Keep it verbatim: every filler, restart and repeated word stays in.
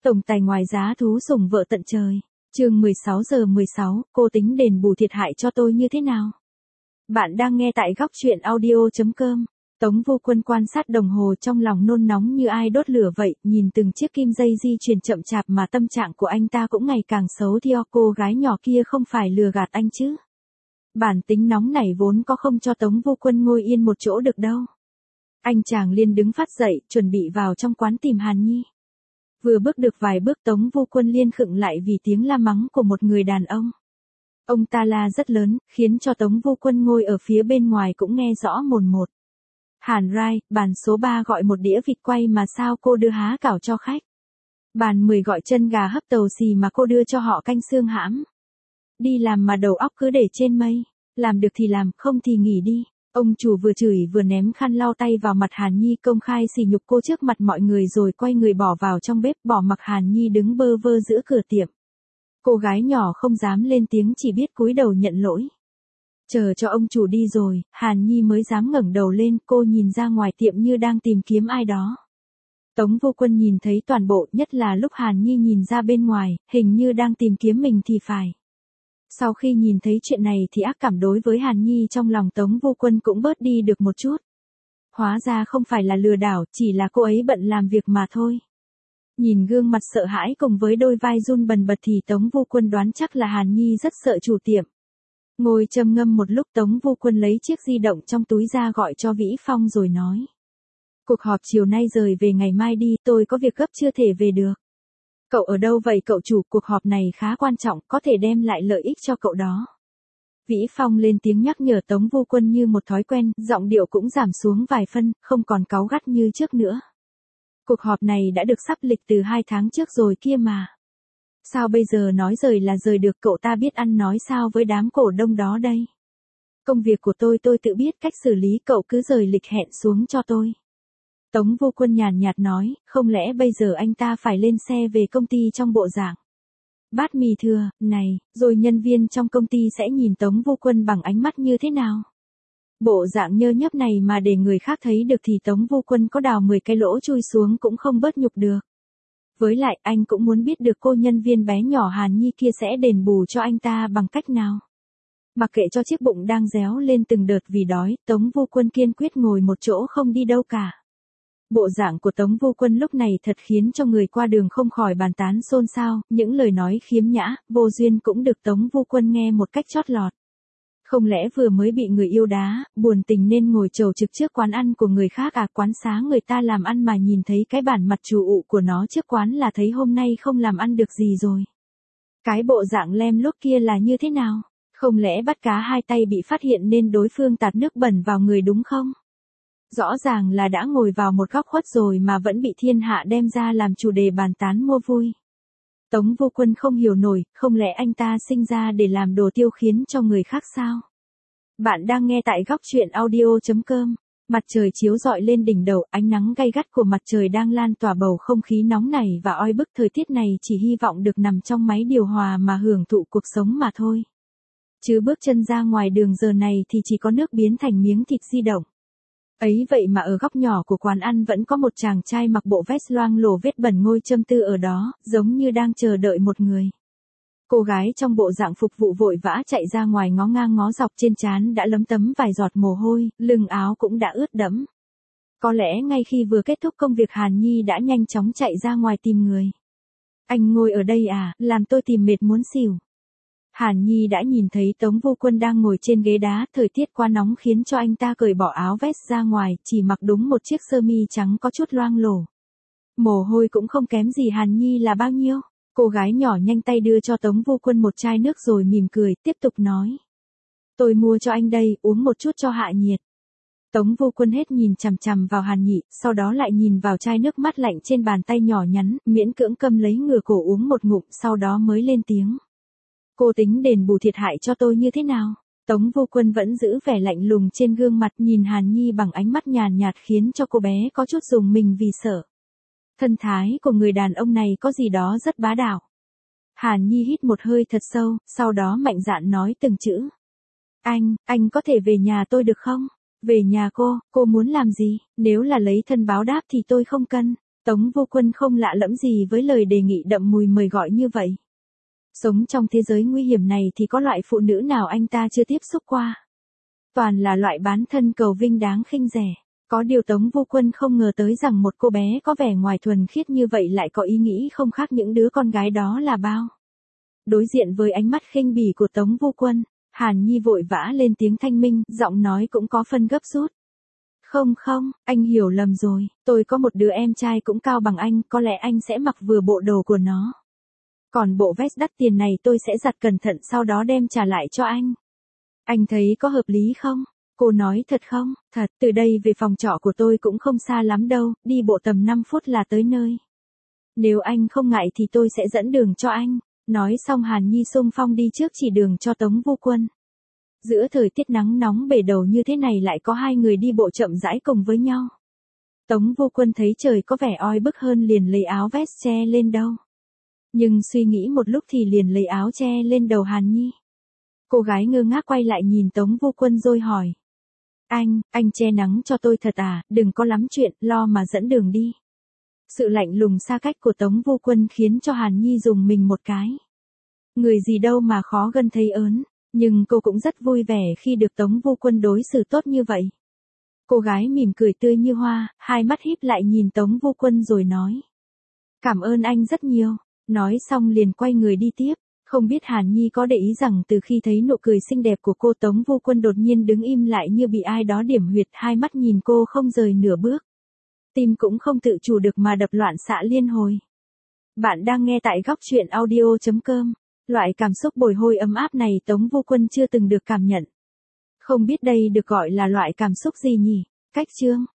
Tổng tài ngoài giá thú sủng vợ tận trời. Chương mười sáu giờ mười sáu, cô tính đền bù thiệt hại cho tôi như thế nào? Bạn đang nghe tại góc truyện audio chấm com. Tống Vô Quân quan sát đồng hồ trong lòng nôn nóng như ai đốt lửa vậy, nhìn từng chiếc kim dây di chuyển chậm chạp mà tâm trạng của anh ta cũng ngày càng xấu theo. Cô gái nhỏ kia không phải lừa gạt anh chứ? Bản tính nóng này vốn có không cho Tống Vô Quân ngồi yên một chỗ được đâu. Anh chàng liền đứng phát dậy, chuẩn bị vào trong quán tìm Hàn Nhi. Vừa bước được vài bước Tống Vô Quân liên khựng lại vì tiếng la mắng của một người đàn ông. Ông ta la rất lớn, khiến cho Tống Vô Quân ngồi ở phía bên ngoài cũng nghe rõ mồn một. Hàn Rai, bàn số ba gọi một đĩa vịt quay mà sao cô đưa há cảo cho khách. Bàn mười gọi chân gà hấp tàu xì mà cô đưa cho họ canh xương hãm. Đi làm mà đầu óc cứ để trên mây, làm được thì làm, không thì nghỉ đi. Ông chủ vừa chửi vừa ném khăn lau tay vào mặt Hàn Nhi, công khai sỉ nhục cô trước mặt mọi người rồi quay người bỏ vào trong bếp, bỏ mặc Hàn Nhi đứng bơ vơ giữa cửa tiệm. Cô gái nhỏ không dám lên tiếng, chỉ biết cúi đầu nhận lỗi. Chờ cho ông chủ đi rồi, Hàn Nhi mới dám ngẩng đầu lên, cô nhìn ra ngoài tiệm như đang tìm kiếm ai đó. Tống Vô Quân nhìn thấy toàn bộ, nhất là lúc Hàn Nhi nhìn ra bên ngoài, hình như đang tìm kiếm mình thì phải. Sau khi nhìn thấy chuyện này thì ác cảm đối với Hàn Nhi trong lòng Tống Vô Quân cũng bớt đi được một chút. Hóa ra không phải là lừa đảo, chỉ là cô ấy bận làm việc mà thôi. Nhìn gương mặt sợ hãi cùng với đôi vai run bần bật thì Tống Vô Quân đoán chắc là Hàn Nhi rất sợ chủ tiệm. Ngồi trầm ngâm một lúc Tống Vô Quân lấy chiếc di động trong túi ra gọi cho Vĩ Phong rồi nói. Cuộc họp chiều nay rời về ngày mai đi, tôi có việc gấp chưa thể về được. Cậu ở đâu vậy cậu chủ, cuộc họp này khá quan trọng, có thể đem lại lợi ích cho cậu đó. Vĩ Phong lên tiếng nhắc nhở Tống Vô Quân như một thói quen, giọng điệu cũng giảm xuống vài phân, không còn cáu gắt như trước nữa. Cuộc họp này đã được sắp lịch từ hai tháng trước rồi kia mà. Sao bây giờ nói rời là rời được, cậu ta biết ăn nói sao với đám cổ đông đó đây? Công việc của tôi tôi tự biết cách xử lý, cậu cứ rời lịch hẹn xuống cho tôi. Tống Vô Quân nhàn nhạt nói, không lẽ bây giờ anh ta phải lên xe về công ty trong bộ dạng bát mì thừa, này, rồi nhân viên trong công ty sẽ nhìn Tống Vô Quân bằng ánh mắt như thế nào? Bộ dạng nhơ nhấp này mà để người khác thấy được thì Tống Vô Quân có đào mười cái lỗ chui xuống cũng không bớt nhục được. Với lại anh cũng muốn biết được cô nhân viên bé nhỏ Hàn Nhi kia sẽ đền bù cho anh ta bằng cách nào. Mặc kệ cho chiếc bụng đang réo lên từng đợt vì đói, Tống Vô Quân kiên quyết ngồi một chỗ không đi đâu cả. Bộ dạng của Tống Vô Quân lúc này thật khiến cho người qua đường không khỏi bàn tán xôn xao, những lời nói khiếm nhã, vô duyên cũng được Tống Vô Quân nghe một cách chót lọt. Không lẽ vừa mới bị người yêu đá, buồn tình nên ngồi chầu trực trước quán ăn của người khác à? Quán xá người ta làm ăn mà nhìn thấy cái bản mặt chủ ụ của nó trước quán là thấy hôm nay không làm ăn được gì rồi. Cái bộ dạng lem lốt kia là như thế nào? Không lẽ bắt cá hai tay bị phát hiện nên đối phương tạt nước bẩn vào người đúng không? Rõ ràng là đã ngồi vào một góc khuất rồi mà vẫn bị thiên hạ đem ra làm chủ đề bàn tán mua vui. Tống Vô Quân không hiểu nổi, không lẽ anh ta sinh ra để làm đồ tiêu khiến cho người khác sao? Bạn đang nghe tại góc truyện audio chấm com. Mặt trời chiếu rọi lên đỉnh đầu, ánh nắng gay gắt của mặt trời đang lan tỏa bầu không khí nóng nảy và oi bức. Thời tiết này chỉ hy vọng được nằm trong máy điều hòa mà hưởng thụ cuộc sống mà thôi. Chứ bước chân ra ngoài đường giờ này thì chỉ có nước biến thành miếng thịt di động. Ấy vậy mà ở góc nhỏ của quán ăn vẫn có một chàng trai mặc bộ vest loang lổ vết bẩn ngồi châm tư ở đó, giống như đang chờ đợi một người. Cô gái trong bộ dạng phục vụ vội vã chạy ra ngoài ngó ngang ngó dọc, trên trán đã lấm tấm vài giọt mồ hôi, lưng áo cũng đã ướt đẫm. Có lẽ ngay khi vừa kết thúc công việc Hàn Nhi đã nhanh chóng chạy ra ngoài tìm người. Anh ngồi ở đây à, làm tôi tìm mệt muốn xỉu. Hàn Nhi đã nhìn thấy Tống Vô Quân đang ngồi trên ghế đá, thời tiết quá nóng khiến cho anh ta cởi bỏ áo vest ra ngoài, chỉ mặc đúng một chiếc sơ mi trắng có chút loang lổ. Mồ hôi cũng không kém gì Hàn Nhi là bao nhiêu. Cô gái nhỏ nhanh tay đưa cho Tống Vô Quân một chai nước rồi mỉm cười, tiếp tục nói. Tôi mua cho anh đây, uống một chút cho hạ nhiệt. Tống Vô Quân hết nhìn chằm chằm vào Hàn Nhi, sau đó lại nhìn vào chai nước mát lạnh trên bàn tay nhỏ nhắn, miễn cưỡng câm lấy ngửa cổ uống một ngụm, sau đó mới lên tiếng. Cô tính đền bù thiệt hại cho tôi như thế nào? Tống Vô Quân vẫn giữ vẻ lạnh lùng trên gương mặt, nhìn Hàn Nhi bằng ánh mắt nhàn nhạt khiến cho cô bé có chút rùng mình vì sợ. Thân thái của người đàn ông này có gì đó rất bá đạo. Hàn Nhi hít một hơi thật sâu, sau đó mạnh dạn nói từng chữ. Anh, anh có thể về nhà tôi được không? Về nhà cô, cô muốn làm gì? Nếu là lấy thân báo đáp thì tôi không cần. Tống Vô Quân không lạ lẫm gì với lời đề nghị đậm mùi mời gọi như vậy. Sống trong thế giới nguy hiểm này thì có loại phụ nữ nào anh ta chưa tiếp xúc qua. Toàn là loại bán thân cầu vinh đáng khinh rẻ. Có điều Tống Vô Quân không ngờ tới rằng một cô bé có vẻ ngoài thuần khiết như vậy lại có ý nghĩ không khác những đứa con gái đó là bao. Đối diện với ánh mắt khinh bỉ của Tống Vô Quân, Hàn Nhi vội vã lên tiếng thanh minh, giọng nói cũng có phân gấp rút. Không không, anh hiểu lầm rồi, tôi có một đứa em trai cũng cao bằng anh, có lẽ anh sẽ mặc vừa bộ đồ của nó. Còn bộ vest đắt tiền này tôi sẽ giặt cẩn thận sau đó đem trả lại cho anh. Anh thấy có hợp lý không? Cô nói thật không? Thật, từ đây về phòng trọ của tôi cũng không xa lắm đâu, đi bộ tầm năm phút là tới nơi. Nếu anh không ngại thì tôi sẽ dẫn đường cho anh. Nói xong Hàn Nhi xung phong đi trước chỉ đường cho Tống Vô Quân. Giữa thời tiết nắng nóng bể đầu như thế này lại có hai người đi bộ chậm rãi cùng với nhau. Tống Vô Quân thấy trời có vẻ oi bức hơn liền lấy áo vest che lên đầu. Nhưng suy nghĩ một lúc thì liền lấy áo che lên đầu Hàn Nhi. Cô gái ngơ ngác quay lại nhìn Tống Vô Quân rồi hỏi. Anh, anh che nắng cho tôi thật à, đừng có lắm chuyện, lo mà dẫn đường đi. Sự lạnh lùng xa cách của Tống Vô Quân khiến cho Hàn Nhi rùng mình một cái. Người gì đâu mà khó gân thấy ớn, nhưng cô cũng rất vui vẻ khi được Tống Vô Quân đối xử tốt như vậy. Cô gái mỉm cười tươi như hoa, hai mắt híp lại nhìn Tống Vô Quân rồi nói. Cảm ơn anh rất nhiều, nói xong liền quay người đi tiếp. Không biết Hàn Nhi có để ý rằng từ khi thấy nụ cười xinh đẹp của cô Tống Vô Quân đột nhiên đứng im lại như bị ai đó điểm huyệt, hai mắt nhìn cô không rời nửa bước. Tim cũng không tự chủ được mà đập loạn xạ liên hồi. Bạn đang nghe tại góc truyện audio chấm com. Loại cảm xúc bồi hồi ấm áp này Tống Vô Quân chưa từng được cảm nhận. Không biết đây được gọi là loại cảm xúc gì nhỉ? Cách chương.